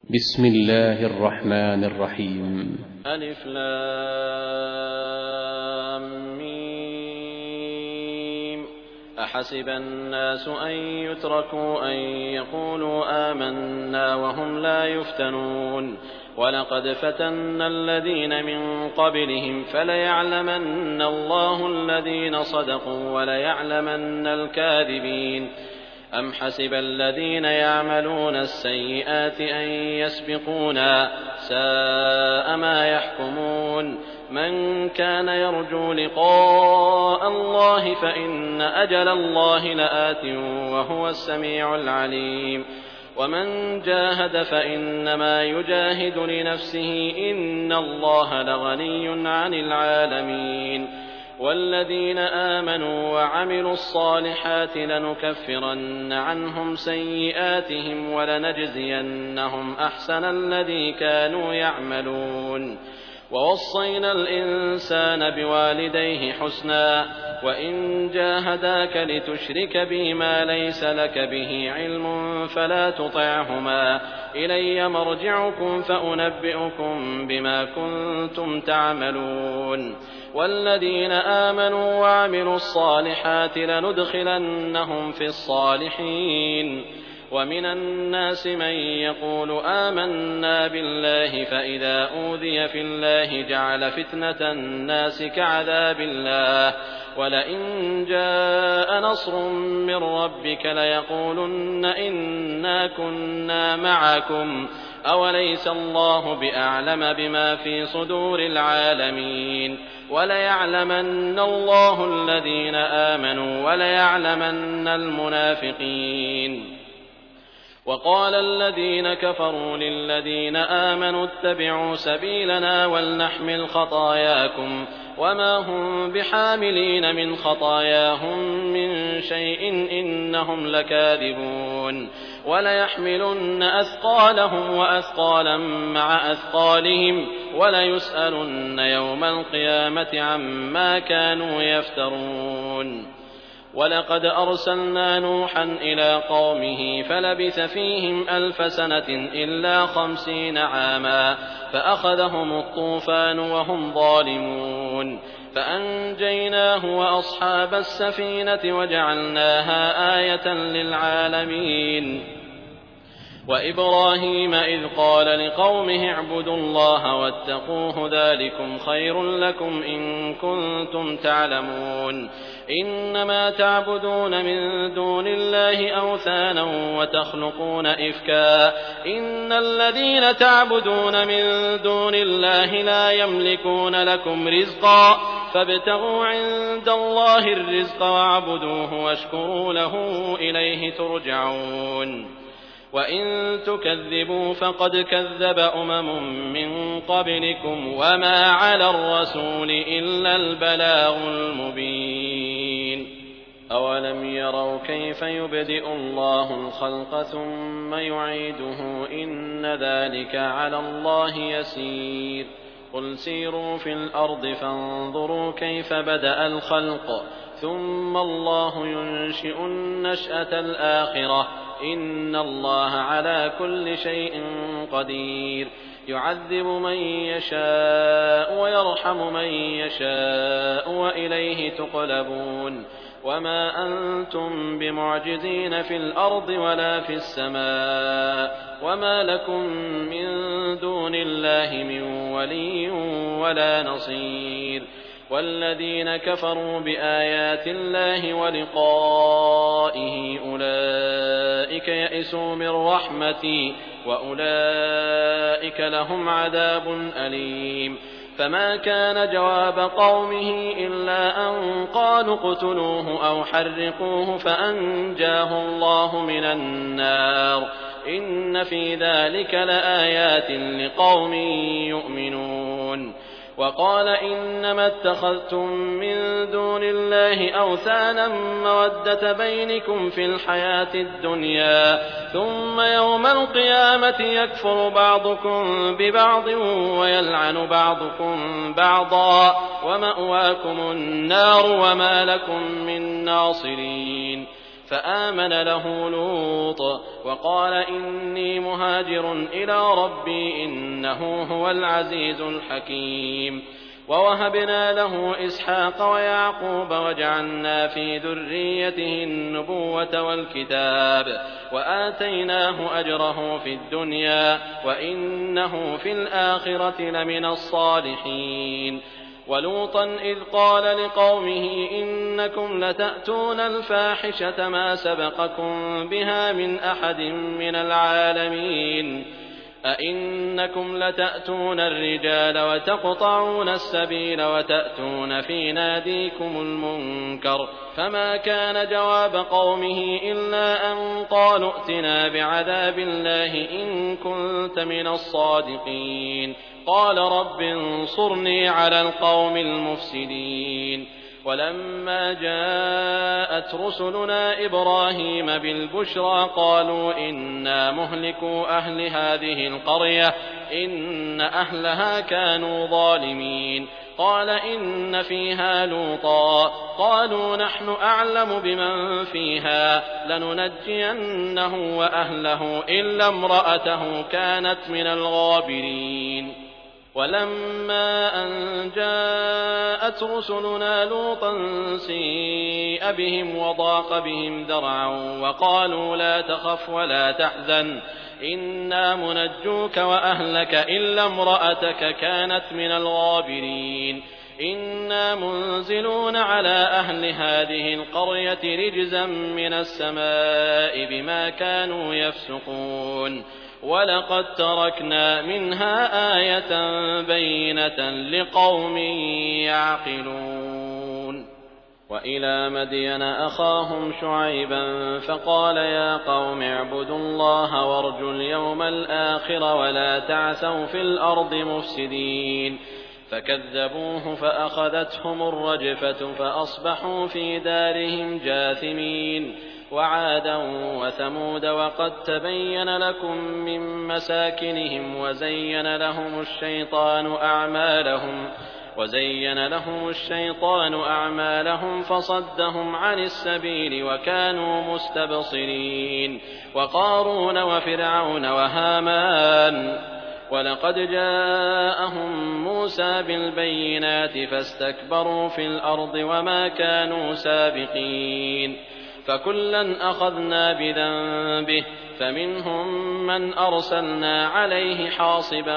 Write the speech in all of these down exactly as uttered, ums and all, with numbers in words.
بسم الله الرحمن الرحيم. ألف لام ميم. أحسب الناس أن يتركوا أن يقولوا آمنا وهم لا يفتنون ولقد فتنا الذين من قبلهم فليعلمن الله الذين صدقوا وليعلمن الكاذبين. أم حسب الذين يعملون السيئات أن يسبقونا ساء ما يحكمون. من كان يرجو لقاء الله فإن أجل الله لآت وهو السميع العليم. ومن جاهد فإنما يجاهد لنفسه إن الله لغني عن العالمين. والذين آمنوا وعملوا الصالحات لنكفرن عنهم سيئاتهم ولنجزينهم أحسن الذي كانوا يعملون. ووصينا الإنسان بوالديه حسنا وإن جاهداك لتشرك بي ما ليس لك به علم فلا تطعهما إلي مرجعكم فأنبئكم بما كنتم تعملون. والذين آمنوا وعملوا الصالحات لندخلنهم في الصالحين. ومن الناس من يقول آمنا بالله فإذا أوذي في الله جعل فتنة الناس كعذاب الله ولئن جاء نصر من ربك ليقولن إنا كنا معكم أوليس الله بأعلم بما في صدور العالمين. وليعلمن الله الذين آمنوا وليعلمن المنافقين. وقال الذين كفروا للذين آمنوا اتبعوا سبيلنا ولنحمل خطاياكم وما هم بحاملين من خطاياهم من شيء إنهم لكاذبون. وليحملن أثقالهم وأثقالا مع أثقالهم وليسألن يوم القيامة عما كانوا يفترون. ولقد أرسلنا نوحا إلى قومه فلبث فيهم ألف سنة إلا خمسين عاما فأخذهم الطوفان وهم ظالمون فأنجيناه وأصحاب السفينة وجعلناها آية للعالمين. وإبراهيم إذ قال لقومه اعبدوا الله واتقوه ذلكم خير لكم إن كنتم تعلمون. إنما تعبدون من دون الله أوثانا وتخلقون إفكا إن الذين تعبدون من دون الله لا يملكون لكم رزقا فابتغوا عند الله الرزق واعبدوه واشكروا له إليه ترجعون. وإن تكذبوا فقد كذب أمم من قبلكم وما على الرسول إلا البلاغ المبين. أولم يروا كيف يبدئ الله الخلق ثم يعيده إن ذلك على الله يسير. قل سيروا في الأرض فانظروا كيف بدأ الخلق ثم الله ينشئ النشأة الآخرة إن الله على كل شيء قدير. يعذب من يشاء ويرحم من يشاء وإليه تقلبون. وما أنتم بمعجزين في الأرض ولا في السماء وما لكم من دون الله من ولي ولا نصير. والذين كفروا بآيات الله ولقائه أولئك يئسوا من رحمتي وأولئك لهم عذاب أليم. فما كان جواب قومه إلا أن قالوا اقتلوه أو حرقوه فأنجاه الله من النار إن في ذلك لآيات لقوم يؤمنون. وقال إنما اتخذتم من دون الله أوثانا مودة بينكم في الحياة الدنيا ثم يوم القيامة يكفر بعضكم ببعض ويلعن بعضكم بعضا ومأواكم النار وما لكم من ناصرين. فآمن له لوط وقال إني مهاجر إلى ربي إنه هو العزيز الحكيم. ووهبنا له إسحاق ويعقوب وجعلنا في ذريته النبوة والكتاب وآتيناه أجره في الدنيا وإنه في الآخرة لمن الصالحين. ولوطا إذ قال لقومه إنكم لتأتون الفاحشة ما سبقكم بها من أحد من العالمين أئنكم لتأتون الرجال وتقطعون السبيل وتأتون في ناديكم المنكر فما كان جواب قومه إلا أن قالوا ائتنا بعذاب الله إن كنت من الصادقين قال رب انصرني على القوم المفسدين. ولما جاءت رسلنا إبراهيم بالبشرى قالوا إنا مهلكو أهل هذه القرية إن أهلها كانوا ظالمين قال إن فيها لوطا قالوا نحن أعلم بمن فيها لننجينه وأهله إلا امرأته كانت من الغابرين. ولما أن جاءت رسلنا لوطا سيء بهم وضاق بهم ذرعا وقالوا لا تخف ولا تحزن إنا منجوك وأهلك إلا امرأتك كانت من الغابرين إنا منزلون على أهل هذه القرية رجزا من السماء بما كانوا يفسقون ولقد تركنا منها آية بينة لقوم يعقلون. وإلى مدين أخاهم شعيبا فقال يا قوم اعبدوا الله وارجوا اليوم الآخر ولا تعثوا في الأرض مفسدين فكذبوه فأخذتهم الرجفة فأصبحوا في دارهم جاثمين. وعادا وثمود وقد تبين لكم من مساكنهم وزين لهم الشيطان أعمالهم وزين لهم الشيطان أعمالهم فصدهم عن السبيل وكانوا مستبصرين. وقارون وفرعون وهامان ولقد جاءهم موسى بالبينات فاستكبروا في الأرض وما كانوا سابقين فكلا أخذنا بذنبه فمنهم من أرسلنا عليه حاصبا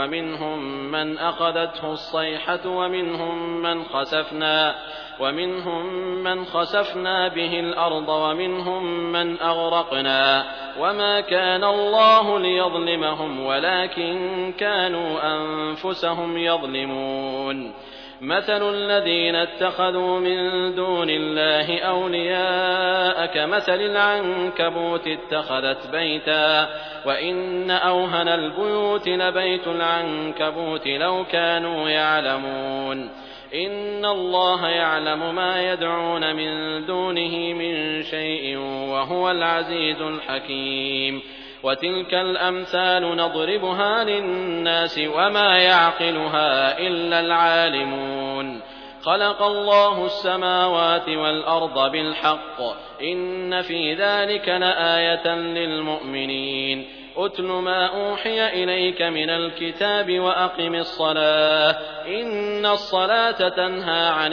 ومنهم من أخذته الصيحة ومنهم من خسفنا ومنهم من خسفنا به الأرض ومنهم من أغرقنا وما كان الله ليظلمهم ولكن كانوا أنفسهم يظلمون. مثل الذين اتخذوا من دون الله أولياء كمثل العنكبوت اتخذت بيتا وإن أوهن البيوت لبيت العنكبوت لو كانوا يعلمون. إن الله يعلم ما يدعون من دونه من شيء وهو العزيز الحكيم. وتلك الأمثال نضربها للناس وما يعقلها إلا العالمون. خلق الله السماوات والأرض بالحق إن في ذلك لآية للمؤمنين. أتل ما أوحي إليك من الكتاب وأقم الصلاة إن الصلاة تنهى عن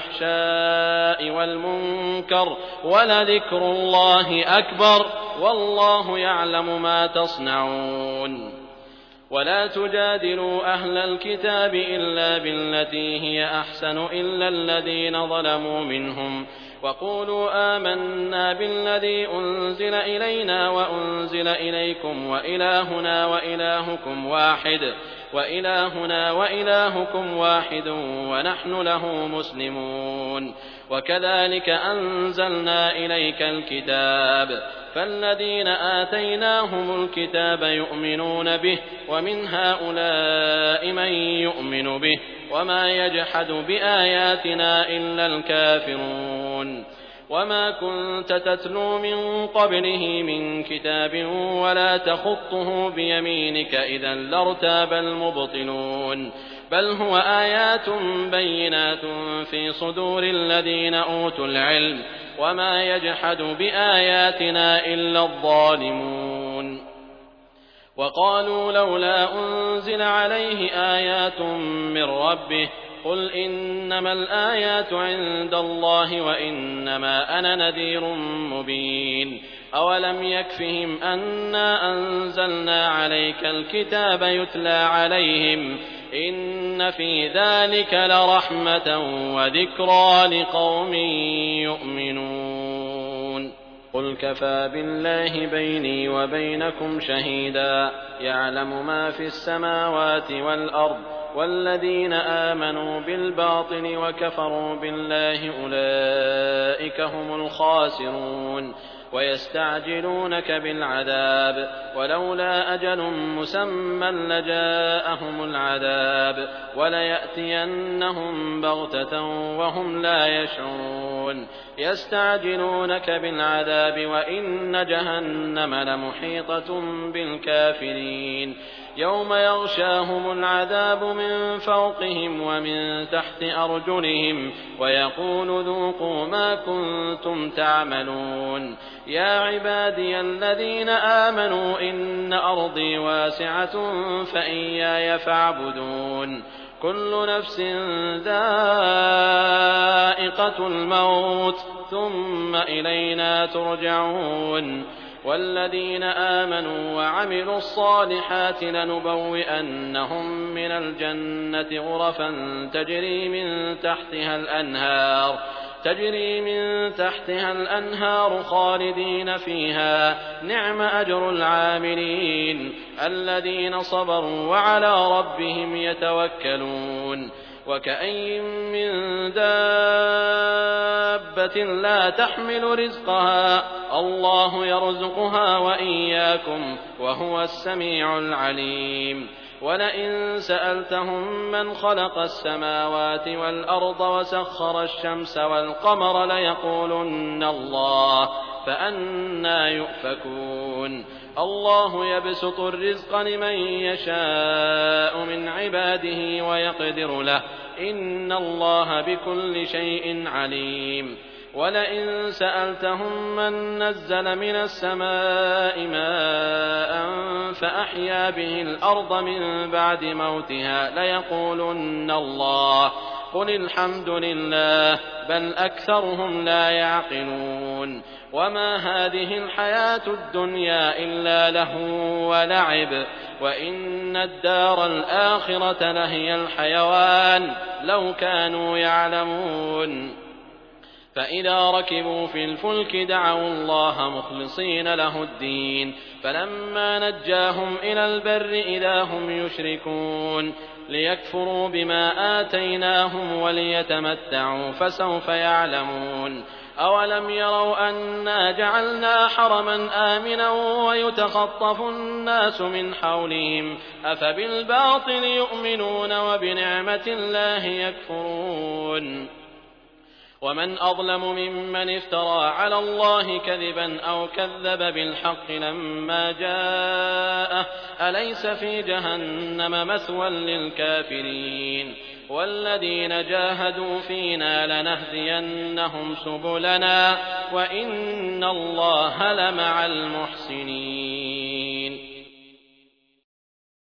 الفحشاء والمنكر ولذكر الله أكبر والله يعلم ما تصنعون. ولا تجادلوا أهل الكتاب إلا بالتي هي أحسن إلا الذين ظلموا منهم وقولوا آمنا بالذي أنزل إلينا وأنزل إليكم وإلهنا وإلهكم واحد وإلهنا وإلهكم واحد ونحن له مسلمون. وكذلك أنزلنا إليك الكتاب فالذين آتيناهم الكتاب يؤمنون به ومن هؤلاء من يؤمن به وما يجحد بآياتنا إلا الكافرون. وما كنت تتلو من قبله من كتاب ولا تخطه بيمينك إذا لارتاب المبطلون بل هو آيات بينات في صدور الذين أوتوا العلم وما يجحد بآياتنا إلا الظالمون وقالوا لولا أنزل عليه آيات من ربه قل إنما الآيات عند الله وإنما أنا نذير مبين أولم يكفهم أنا أنزلنا عليك الكتاب يتلى عليهم إن في ذلك لرحمة وذكرى لقوم يؤمنون قل كفى بالله بيني وبينكم شهيدا يعلم ما في السماوات والأرض والذين آمنوا بالباطل وكفروا بالله أولئك هم الخاسرون ويستعجلونك بالعذاب ولولا أجل مسمى لجاءهم العذاب وليأتينهم بغتة وهم لا يشعرون يستعجلونك بالعذاب وإن جهنم لمحيطة بالكافرين يوم يغشاهم العذاب من فوقهم ومن تحت أرجلهم ويقول ذوقوا ما كنتم تعملون يا عبادي الذين آمنوا إن أرضي واسعة فإياي فاعبدون كل نفس ذائقة الموت ثم إلينا ترجعون والذين آمنوا وعملوا الصالحات لنبوئنهم من الجنة غرفا تجري من تحتها الأنهار تجري من تحتها الأنهار خالدين فيها نعم أجر العاملين الذين صبروا وعلى ربهم يتوكلون وكأين من دابة لا تحمل رزقها الله يرزقها وإياكم وهو السميع العليم ولئن سألتهم من خلق السماوات والأرض وسخر الشمس والقمر ليقولن الله فأنى يؤفكون الله يبسط الرزق لمن يشاء من عباده ويقدر له إن الله بكل شيء عليم ولئن سألتهم من نزل من السماء ماء فأحيا به الأرض من بعد موتها ليقولن الله قل الحمد لله بل أكثرهم لا يعقلون وما هذه الحياة الدنيا إلا لهو ولعب وإن الدار الآخرة لهي الحيوان لو كانوا يعلمون فإذا ركبوا في الفلك دعوا الله مخلصين له الدين فلما نجاهم إلى البر إذا هم يشركون ليكفروا بما آتيناهم وليتمتعوا فسوف يعلمون أولم يروا أنا جعلنا حرما آمنا ويتخطف الناس من حولهم أفبالباطل يؤمنون وبنعمة الله يكفرون ومن أظلم ممن افترى على الله كذبا أو كذب بالحق لما جاءه أليس في جهنم مثوى للكافرين والذين جاهدوا فينا لنهدينهم سبلنا وإن الله لمع المحسنين